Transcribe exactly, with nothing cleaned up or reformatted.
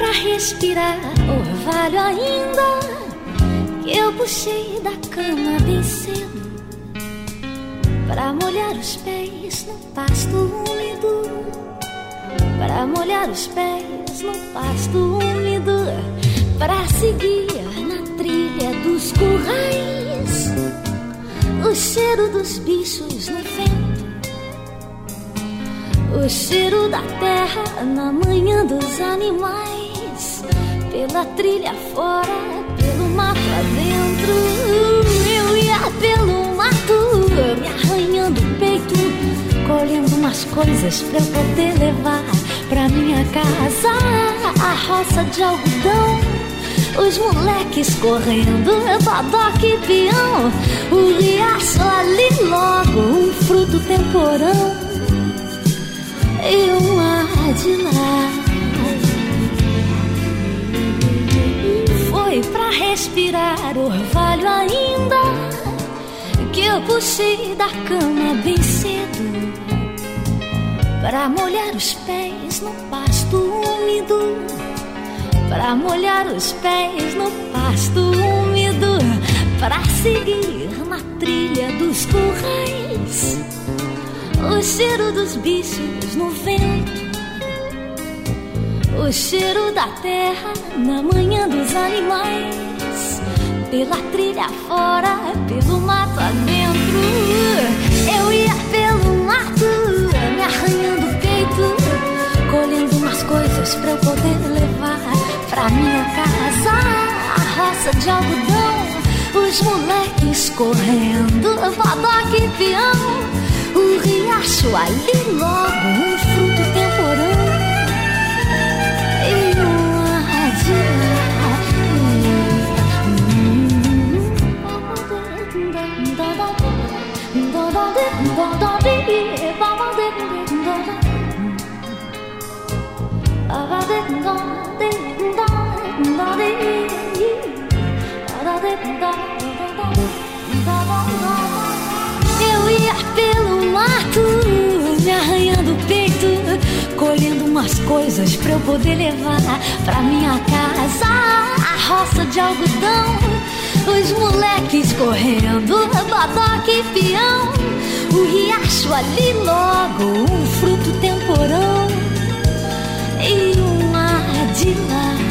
pra respirar orvalho ainda, que eu puxei da cama bem cedo, pra molhar os pés no pasto úmido, pra molhar os pés no pasto úmido, pra seguir na trilha dos currais, o cheiro dos bichos no vento, o cheiro da terra na manhã dos animais, pela trilha fora, pelo mato adentro. Eu ia pelo mato, me arranhando o peito, colhendo umas coisas pra eu poder levar pra minha casa. A roça de algodão, os moleques correndo, bodoque e peão, o riacho ali logo, um fruto temporão e um ar de lá. Foi pra respirar orvalho ainda, que eu puxei da cama bem cedo, pra molhar os pés no pasto úmido, pra molhar os pés no pasto úmido, pra seguir na trilha dos currais, o cheiro dos bichos no vento, o cheiro da terra na manhã dos animais, pela trilha fora, pelo mato adentro. Eu ia pelo mato, me arranhando o peito, colhendo umas coisas pra eu poder levar pra minha casa. A roça de algodão, os moleques correndo, bodoque e peão, o riacho ali logo, um fruto temporão e um ar de lá. Eu ia pelo mato, me arranhando o peito, colhendo umas coisas pra eu poder levar pra minha casa. A roça de algodão, os moleques correndo, bodoque e peão, o riacho ali logo, um fruto temporão e um ar de lá.